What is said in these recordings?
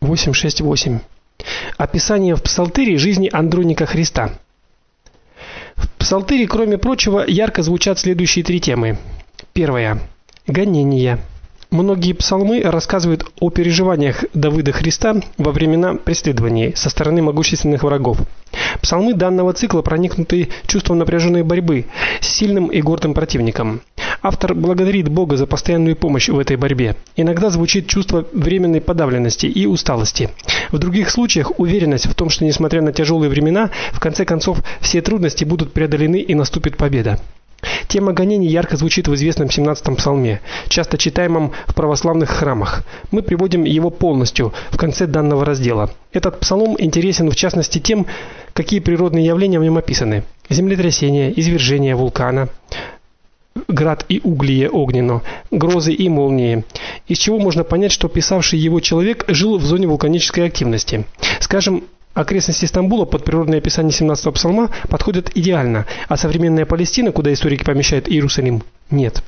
8:6-8. Описание в Псалтыре жизни Андроника Христа. В Псалтыре, кроме прочего, ярко звучат следующие три темы. Первая гонения. Многие псалмы рассказывают о переживаниях Давида Христа во времена преследований со стороны могущественных врагов. Псалмы данного цикла проникнуты чувством напряженной борьбы с сильным и гордым противником. Автор благодарит Бога за постоянную помощь в этой борьбе. Иногда звучит чувство временной подавленности и усталости. В других случаях уверенность в том, что несмотря на тяжелые времена, в конце концов все трудности будут преодолены и наступит победа. Тема гонений ярко звучит в известном 17-м псалме, часто читаемом в православных храмах. Мы приводим его полностью в конце данного раздела. Этот псалом интересен в частности тем, какие природные явления в нем описаны: землетрясения, извержения вулкана, град и углие огненно, грозы и молнии. Из чего можно понять, что писавший его человек жил в зоне вулканической активности. Скажем, окрестности Стамбула под природное описание 17-го псалма подходят идеально, а современная Палестина, куда историки помещают Иерусалим, нет.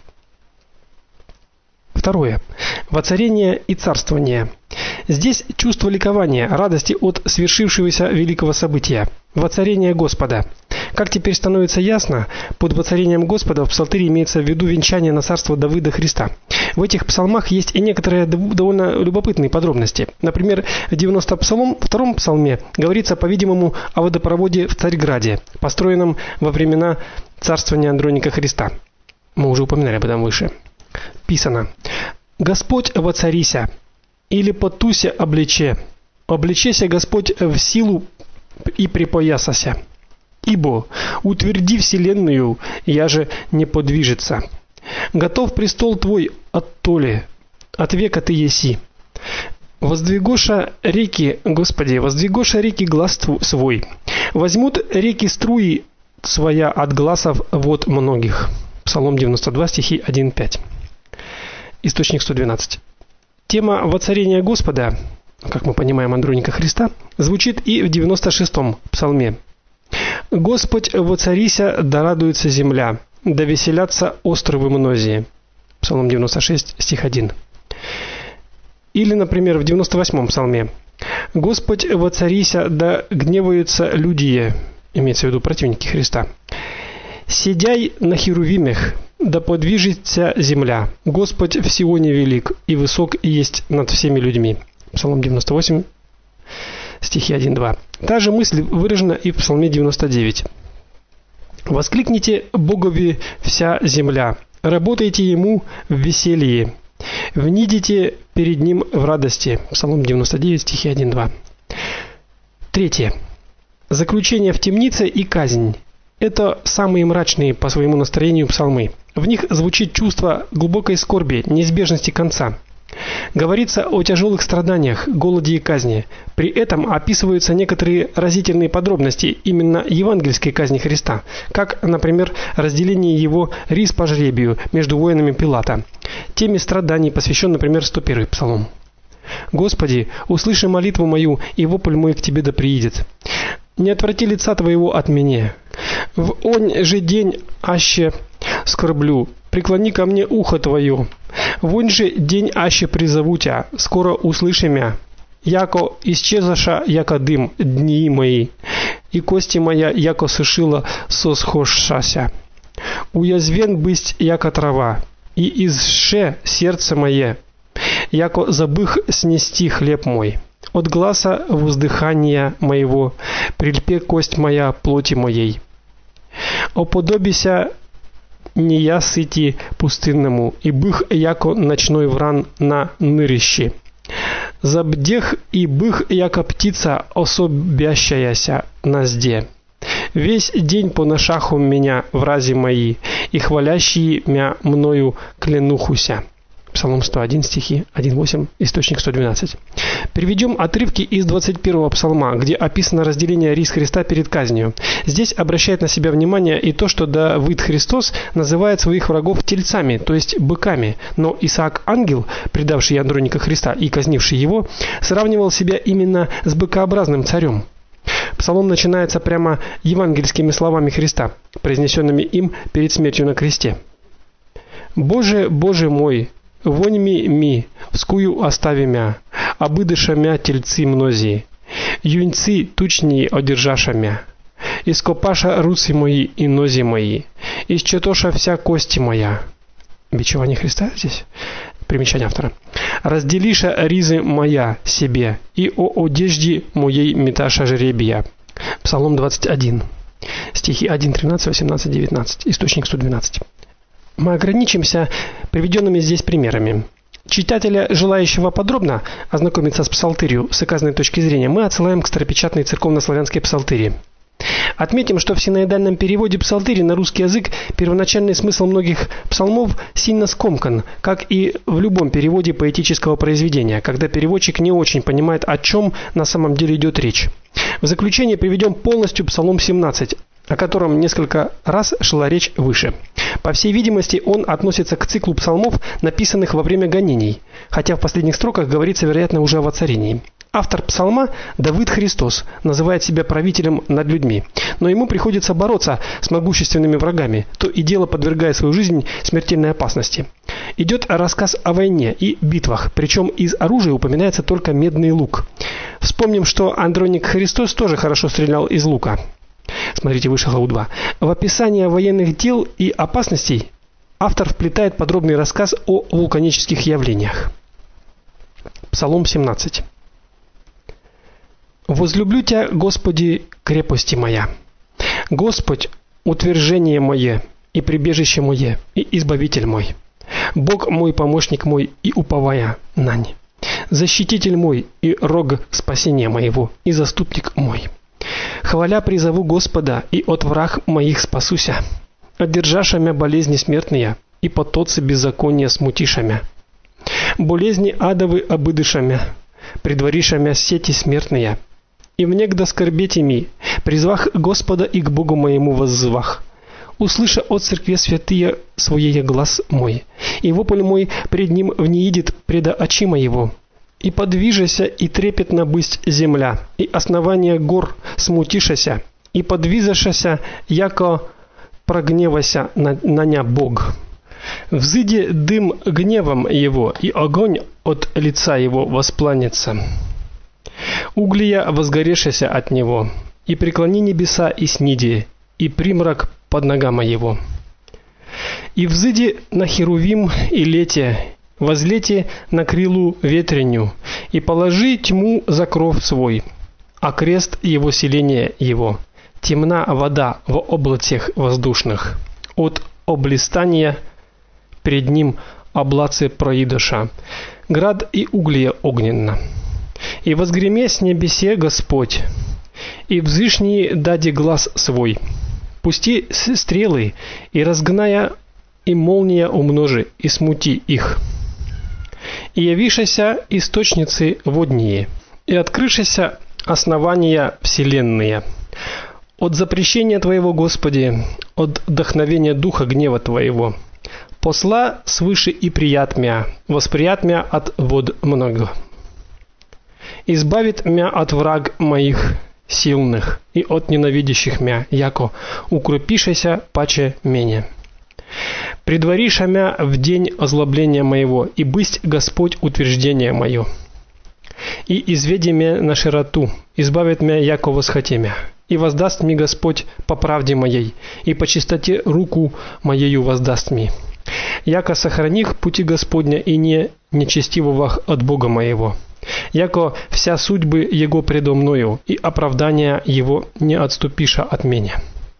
Второе. Воцарение и царствование. Здесь чувство ликования, радости от свершившегося великого события воцарение Господа. Как теперь становится ясно, под воцарением Господа в Псалтыре имеется в виду венчание на царство Давида Христа. В этих псалмах есть и некоторые довольно любопытные подробности. Например, в 90-м псалом, втором псалме говорится, по-видимому, о водопроводе в Царьграде, построенном во времена царствования Андроника Христа. Мы уже упоминали об этом выше. Писано: «Господь воцарися, или потуся облече, облечеся Господь в силу и припоясася. Ибо утверди вселенную, я же не подвижется. Готов престол твой оттоле, от века ты еси. Воздвигоша реки, Господи, воздвигоша реки глас свой. Возьмут реки струи своя от гласов вод многих». Псалом 92, стихи 1-5. Источник 112. Тема воцарения Господа, как мы понимаем, Андроника Христа, звучит и в 96-м псалме. «Господь воцарися, да радуется земля, да веселятся островы мнозие». Псалом 96, стих 1. Или, например, в 98-м псалме: «Господь воцарися, да гневаются людие», имеется в виду противники Христа. «Сидяй на херувимях, да подвижется земля. Господь в Сионе велик, и высок есть над всеми людьми». Псалом 98, стихи 1-2. Та же мысль выражена и в Псалме 99. «Воскликните Богови вся земля, работайте ему в веселье, внидите перед ним в радости». Псалом 99, стихи 1-2. Третье. Заключение в темнице и казнь. Это самые мрачные по своему настроению псалмы. В них звучит чувство глубокой скорби, неизбежности конца. Говорится о тяжелых страданиях, голоде и казни. При этом описываются некоторые разительные подробности именно евангельской казни Христа, как, например, разделение его рис по жребию между воинами Пилата. Теме страданий посвящен, например, 101-й псалом. «Господи, услыши молитву мою, и вопль мой к тебе да приидет. Не отврати лица твоего от меня. В онь же день аще скорблю, преклони ко мне ухо твое. Вонь же день аще призову тя, скоро услыши мя. Яко исчезаша, яко дым, дни мои, и кости моя, яко сушила сосхошася. Уязвен бысть, яко трава, и изше сердце мое, яко забых снести хлеб мой. От гласа воздыхания моего прильпе кость моя плоти моей. Оподобися не я сыти пустынному, и бых яко ночной вран на нырищи. Забдех и бых яко птица особящаяся на зде. Весь день поношаху меня врази мои, и хвалящие мя мною клянухуся». Псалом 101, стихи 1-8, источник 112. Приведем отрывки из 21-го псалма, где описано разделение рис Христа перед казнью. Здесь обращает на себя внимание и то, что Давид Христос называет своих врагов тельцами, то есть быками, но Исаак Ангел, предавший Андроника Христа и казнивший его, сравнивал себя именно с быкообразным царем. Псалом начинается прямо евангельскими словами Христа, произнесенными им перед смертью на кресте. «Боже, Боже мой, вонь ми, вскую остави мя, обыдыша мя тельцы мнози, юньцы тучнии одержаша мя, ископаша руцы мои и нози мои, исчетоша вся кости моя». Бичевание Христа здесь. Примечание автора. «Разделиша ризы моя себе, и о одежде моей меташа жребия». Псалом 21. Стихи 1, 13, 18, 19. Источник 112. Мы ограничимся приведенными здесь примерами. Читателя, желающего подробно ознакомиться с псалтырью с указанной точки зрения, мы отсылаем к старопечатной церковно-славянской псалтыри. Отметим, что в синоидальном переводе псалтыри на русский язык первоначальный смысл многих псалмов сильно скомкан, как и в любом переводе поэтического произведения, когда переводчик не очень понимает, о чем на самом деле идет речь. В заключение приведем полностью Псалом 17, о котором несколько раз шла речь выше. По всей видимости, он относится к циклу псалмов, написанных во время гонений, хотя в последних строках говорится, вероятно, уже о воцарении. Автор псалма, Давид Христос, называет себя правителем над людьми, но ему приходится бороться с могущественными врагами, то и дело подвергая свою жизнь смертельной опасности. Идет рассказ о войне и битвах, причем из оружия упоминается только медный лук. Вспомним, что Андроник Христос тоже хорошо стрелял из лука. Смотрите выше главу 2. В описание военных дел и опасностей автор вплетает подробный рассказ о вулканических явлениях. Псалом 17. «Возлюблю Тя, Господи, крепости моя. Господь, утверждение мое и прибежище мое, и избавитель мой. Бог мой, помощник мой, и уповая нань. Защититель мой и рог спасения моего, и заступник мой. Хваля призову Господа, и от враг моих спасуся. Одержаша мя болезни смертные, и потоцы беззакония смутиша мя. Болезни адовы обыдыша мя, предвариша мя сети смертные. И внегда скорбете ми, призвах Господа и к Богу моему воззвах. Услыша от церкви святые своей глаз мой, и вопль мой пред ним внеидет преда очи моего. И подвижася, и трепетно бысть земля, и основание гор смутишася, и подвизашася, яко прогневася на ня Бог. Взыди дым гневом его, и огонь от лица его воспламенится. Углия возгорешася от него, и преклони небеса и сниди, и примрак под ногами его. И взыди на херувим и лете, возлете на крилу ветреню, и положи тьму за кров свой, а крест его селения его. Темна вода в облацах воздушных, от облистания пред ним облацы проидоша, град и углие огненно. И возгреме с небесе Господь, и взышний даде глаз свой. Пусти стрелы, и разгная, и молния умножи, и смути их. И явишася источницы водние, и открышися основания вселенные. От запрещения Твоего, Господи, от вдохновения духа гнева Твоего. Посла свыше и прият мя, восприят мя от вод много. Избавит мя от враг моих сильных и от ненавидящих мя, яко укрепишеся паче мене. Предвариша мя в день озлобления моего, и бысть Господь утверждение мое. И изведи мя на широту, избавит мя, яко восхоте мя, и воздаст мне Господь по правде моей, и по чистоте руку моею воздаст мне. Яко сохраних пути Господня и не нечестивого от Бога моего. Яко вся судьбы Его предо мною, и оправдания Его не отступиша от меня.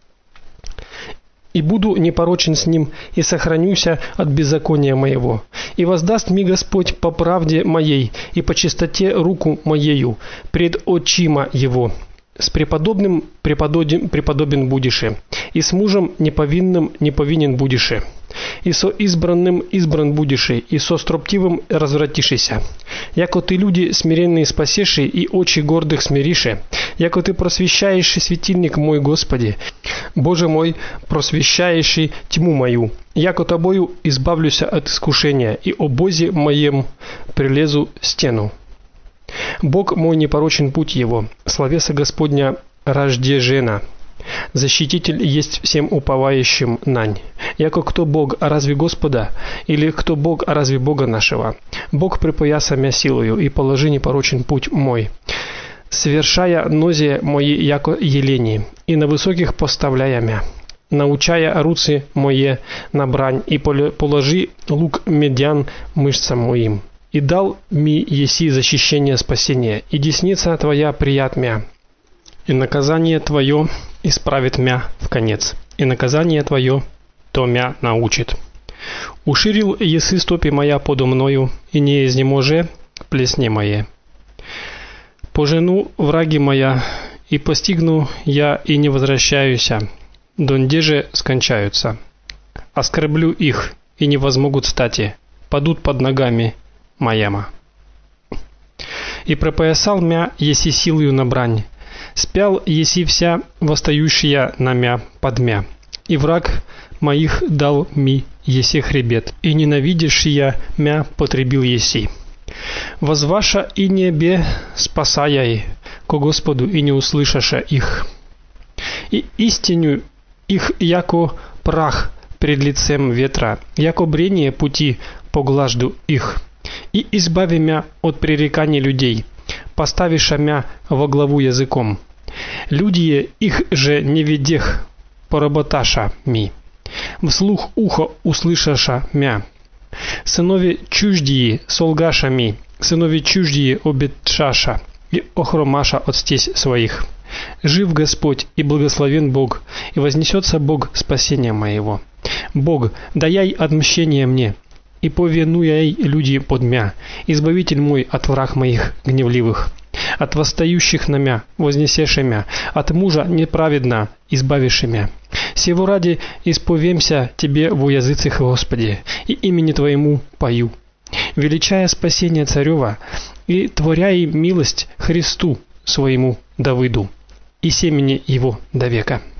И буду непорочен с Ним, и сохранюся от беззакония моего. И воздаст мне Господь по правде моей, и по чистоте руку моею, пред очима Его. С преподобным преподобен будеше, и с мужем неповинным неповинен будеше, и со избранным избран будеше, и со строптивым развратишися. Яко ты люди смиренные спасеши, и очи гордых смирише, яко ты просвещаешь светильник мой, Господи, Боже мой, просвещаешь тьму мою, яко тобою избавлюся от искушения, и о Бозе моем прилезу стену. Бог мой непорочен путь его, словеса Господня рождежена. Защититель есть всем уповающим нань. Яко кто Бог, а разве Господа? Или кто Бог, а разве Бога нашего? Бог припояса мя силою, и положи непорочен путь мой. Совершая нозе мои яко елени, и на высоких поставляя мя. Научая руцы мое на брань, и положи лук медян мышцам моим. И дал ми еси защищение спасения, и десница твоя прият мя. И наказание твое исправит мя в конец, и наказание твое то мя научит. Уширил есы стопи моя подо мною, и не изнеможе плесне мои. Пожену враги моя, и постигну я, и не возвращаюся, донде же скончаются. Оскорблю их, и не возмогут стати, падут под ногами мояма. И пропоясал мя еси силою на брань, спял еси вся восстающая на мя под мя, и враг моих дал ми еси хребет, и ненавидящая мя потребил еси. Возваша и небе спасаяй ко Господу, и не услышаша их. И истиню их яко прах пред лицем ветра, яко брение пути поглажду их. И избави мя от пререканий людей, поставиша мя во главу языком. Люди их же не ведех поработаша ми, вслух ухо услышаша мя. Сынови чуждии солгаша ми, сынови чуждии обетшаша и охромаша от стесь своих. Жив Господь и благословен Бог, и вознесется Бог спасения моего. Бог, даяй отмщение мне, и повинуяй люди под мя, избавитель мой от враг моих гневливых, от восстающих на мя, вознесеше мя, от мужа неправедно избавиши мя. Сего ради исповемся тебе во языцах, Господи, и имени Твоему пою, величая спасение царева и творяй милость Христу своему Давыду и семени его до века.